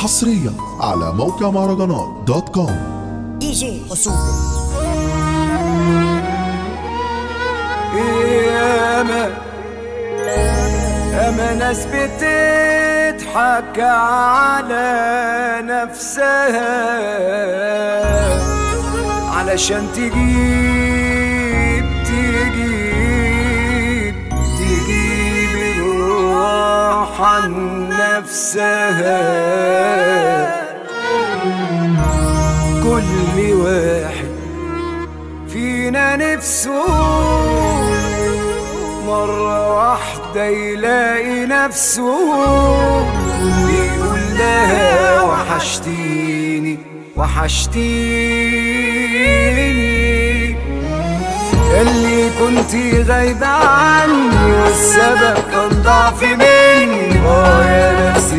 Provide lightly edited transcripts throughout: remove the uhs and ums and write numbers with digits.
حصريا على موقع مهرجانات دوت كوم. دي جي أصول. ياما ناس بتضحك على نفسها علشان تجيب الراحة عن نفسها. كل واحد فينا نفسه مرة واحدة يلاقي نفسه بيقول لها وحشتيني اللي كنتي غايبة عني والسبب كان ضعف مني. يا نفسي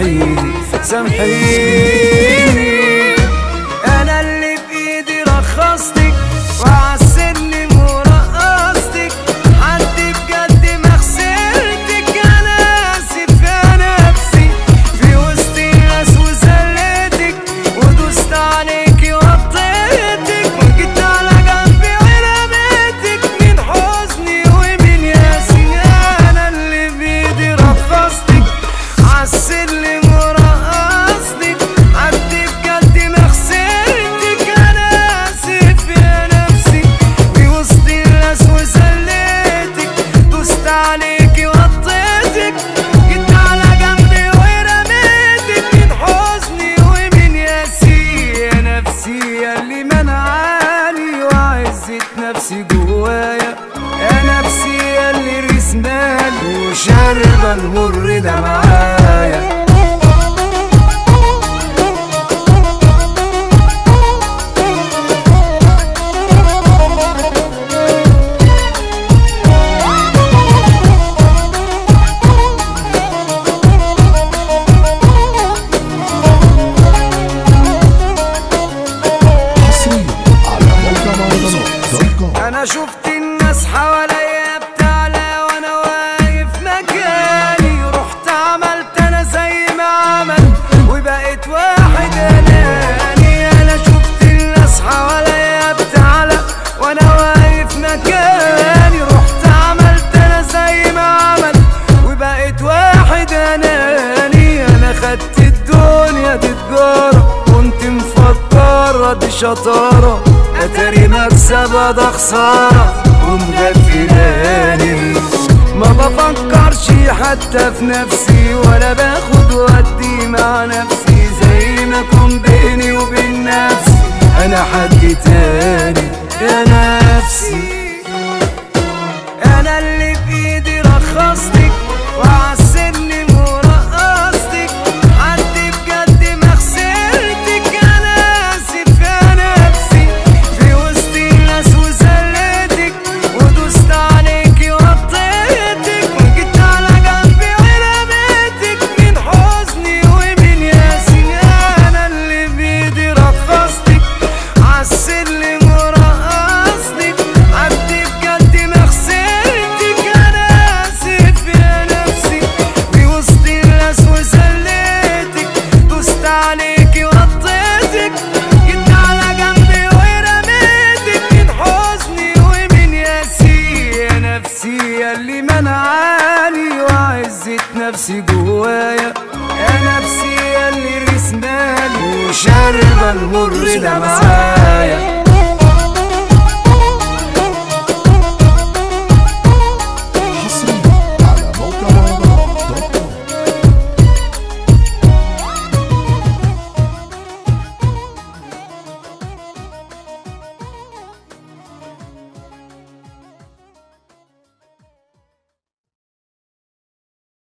سامحيني انا اللي بايدي رخصتك وعالسلم ورقصتك. حد بجد ما خسرتك انا اسف يا نفسي في وسط الناس وزلتك ودوست عليكي وطيتك وجيت على جنبي ورميتك من حزني ومن ياسي. انا اللي بايدي رخصتك عالسلم ورقصتك. حد بجد ما خسرتك انا اسف يا نفسي في وسط الناس وزلتك دوست عليكي وطيتك جيت على جنبي ورميتك من حزني ومن ياسي. يا نفسي ياللي منعاني وعزت نفسي جوايا. يا نفسي ياللي رسمالي وشاربة المر ده معايا. حصريا على موقع مهرجانات دوت كوم. انا شفت الناس حواليا بتعلى وانا واقف مكاني. رحت عملت انا زي ما عمل وبقيت واحد اناني. انا شفت الناس حواليا بتعلى وانا واقف مكاني. رحت عملت انا زي ما عمل وبقيت واحد اناني. انا خدت الدنيا دي تجارة كنت مفكرة دي شطارة اتاري مكسبة ده خسارة ومغفلاني. ما بفكرش حتى في نفسي ولا باخد ودي مع نفسي زي ما كون بيني وبين نفسي انا حد تاني. يا نفسي انا اللي بايدي رخصتك وعالسلم ورقصتك. حد بجد ما خسرتك انا اسف يا نفسي في وسط الناس وزلتك ودوست عليكي وطيتك وجيت على جنبي ورميتك من حزني ومن ياسي. انا اللي بايدي رخصتك عالسلم ورقصتك. حد بجد ما خسرتك انا اسف يا نفسي في وسط الناس وزلتك دوست عليكي وطيتك جيت على جنبي ورميتك من حزني ومن ياسي. يا نفسي ياللي منعاني وعزت نفسي جوايا. يا نفسي ياللي رسمالي وشاربة المر ده معايا.